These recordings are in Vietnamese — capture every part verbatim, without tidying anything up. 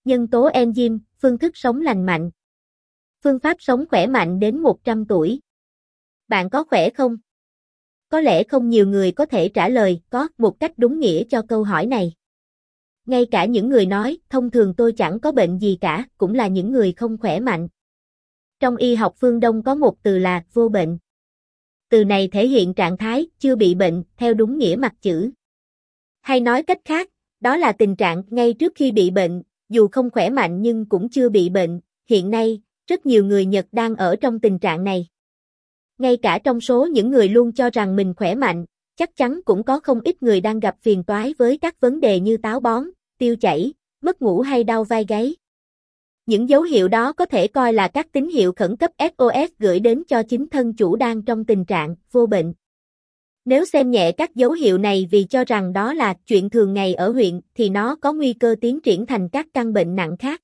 Nhân tố enzyme, phương thức sống lành mạnh. Phương pháp sống khỏe mạnh đến một trăm tuổi. Bạn có khỏe không? Có lẽ không nhiều người có thể trả lời có một cách đúng nghĩa cho câu hỏi này. Ngay cả những người nói, thông thường tôi chẳng có bệnh gì cả, cũng là những người không khỏe mạnh. Trong y học phương Đông có một từ là vô bệnh. Từ này thể hiện trạng thái chưa bị bệnh theo đúng nghĩa mặt chữ. Hay nói cách khác, đó là tình trạng ngay trước khi bị bệnh, dù không khỏe mạnh nhưng cũng chưa bị bệnh. Hiện nay, rất nhiều người Nhật đang ở trong tình trạng này. Ngay cả trong số những người luôn cho rằng mình khỏe mạnh, chắc chắn cũng có không ít người đang gặp phiền toái với các vấn đề như táo bón, tiêu chảy, mất ngủ hay đau vai gáy. Những dấu hiệu đó có thể coi là các tín hiệu khẩn cấp ét o ét gửi đến cho chính thân chủ đang trong tình trạng vô bệnh. Nếu xem nhẹ các dấu hiệu này vì cho rằng đó là chuyện thường ngày ở huyện thì nó có nguy cơ tiến triển thành các căn bệnh nặng khác.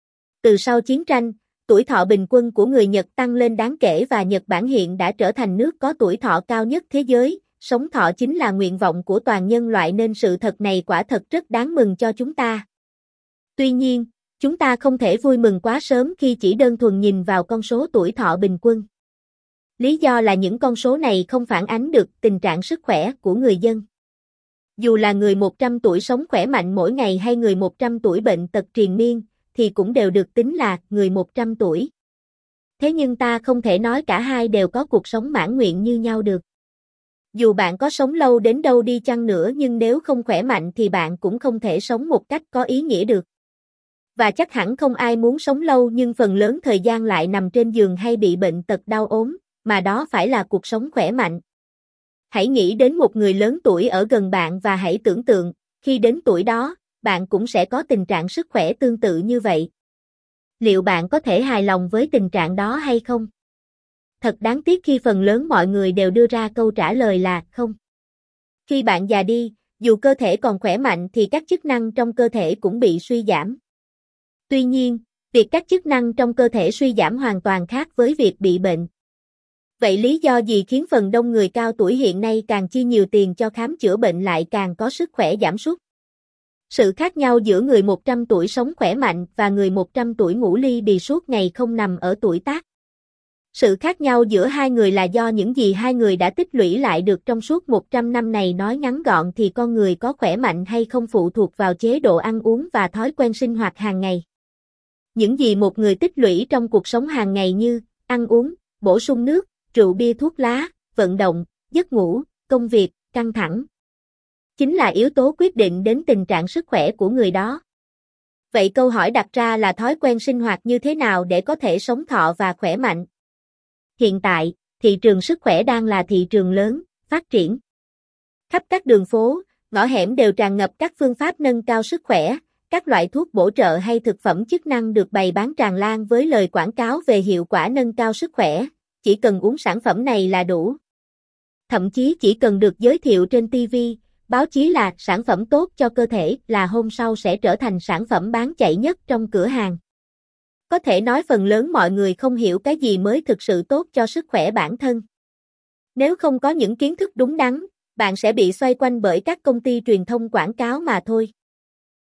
Từ sau chiến tranh, tuổi thọ bình quân của người Nhật tăng lên đáng kể và Nhật Bản hiện đã trở thành nước có tuổi thọ cao nhất thế giới. Sống thọ chính là nguyện vọng của toàn nhân loại nên sự thật này quả thật rất đáng mừng cho chúng ta. Tuy nhiên, chúng ta không thể vui mừng quá sớm khi chỉ đơn thuần nhìn vào con số tuổi thọ bình quân. Lý do là những con số này không phản ánh được tình trạng sức khỏe của người dân. Dù là người một trăm tuổi sống khỏe mạnh mỗi ngày hay người một trăm tuổi bệnh tật triền miên, thì cũng đều được tính là người một trăm tuổi. Thế nhưng ta không thể nói cả hai đều có cuộc sống mãn nguyện như nhau được. Dù bạn có sống lâu đến đâu đi chăng nữa nhưng nếu không khỏe mạnh thì bạn cũng không thể sống một cách có ý nghĩa được. Và chắc hẳn không ai muốn sống lâu nhưng phần lớn thời gian lại nằm trên giường hay bị bệnh tật đau ốm, mà đó phải là cuộc sống khỏe mạnh. Hãy nghĩ đến một người lớn tuổi ở gần bạn và hãy tưởng tượng, khi đến tuổi đó, bạn cũng sẽ có tình trạng sức khỏe tương tự như vậy. Liệu bạn có thể hài lòng với tình trạng đó hay không? Thật đáng tiếc khi phần lớn mọi người đều đưa ra câu trả lời là không. Khi bạn già đi, dù cơ thể còn khỏe mạnh thì các chức năng trong cơ thể cũng bị suy giảm. Tuy nhiên, việc các chức năng trong cơ thể suy giảm hoàn toàn khác với việc bị bệnh. Vậy lý do gì khiến phần đông người cao tuổi hiện nay càng chi nhiều tiền cho khám chữa bệnh lại càng có sức khỏe giảm sút? Sự khác nhau giữa người một trăm tuổi sống khỏe mạnh và người một trăm tuổi ngủ li bì suốt ngày không nằm ở tuổi tác. Sự khác nhau giữa hai người là do những gì hai người đã tích lũy lại được trong suốt một trăm năm này. Nói ngắn gọn thì con người có khỏe mạnh hay không phụ thuộc vào chế độ ăn uống và thói quen sinh hoạt hàng ngày. Những gì một người tích lũy trong cuộc sống hàng ngày như ăn uống, bổ sung nước, rượu bia thuốc lá, vận động, giấc ngủ, công việc, căng thẳng, chính là yếu tố quyết định đến tình trạng sức khỏe của người đó. Vậy câu hỏi đặt ra là thói quen sinh hoạt như thế nào để có thể sống thọ và khỏe mạnh? Hiện tại, thị trường sức khỏe đang là thị trường lớn, phát triển. Khắp các đường phố, ngõ hẻm đều tràn ngập các phương pháp nâng cao sức khỏe, các loại thuốc bổ trợ hay thực phẩm chức năng được bày bán tràn lan với lời quảng cáo về hiệu quả nâng cao sức khỏe, chỉ cần uống sản phẩm này là đủ. Thậm chí chỉ cần được giới thiệu trên ti vi, báo chí là sản phẩm tốt cho cơ thể là hôm sau sẽ trở thành sản phẩm bán chạy nhất trong cửa hàng. Có thể nói phần lớn mọi người không hiểu cái gì mới thực sự tốt cho sức khỏe bản thân. Nếu không có những kiến thức đúng đắn, bạn sẽ bị xoay quanh bởi các công ty truyền thông quảng cáo mà thôi.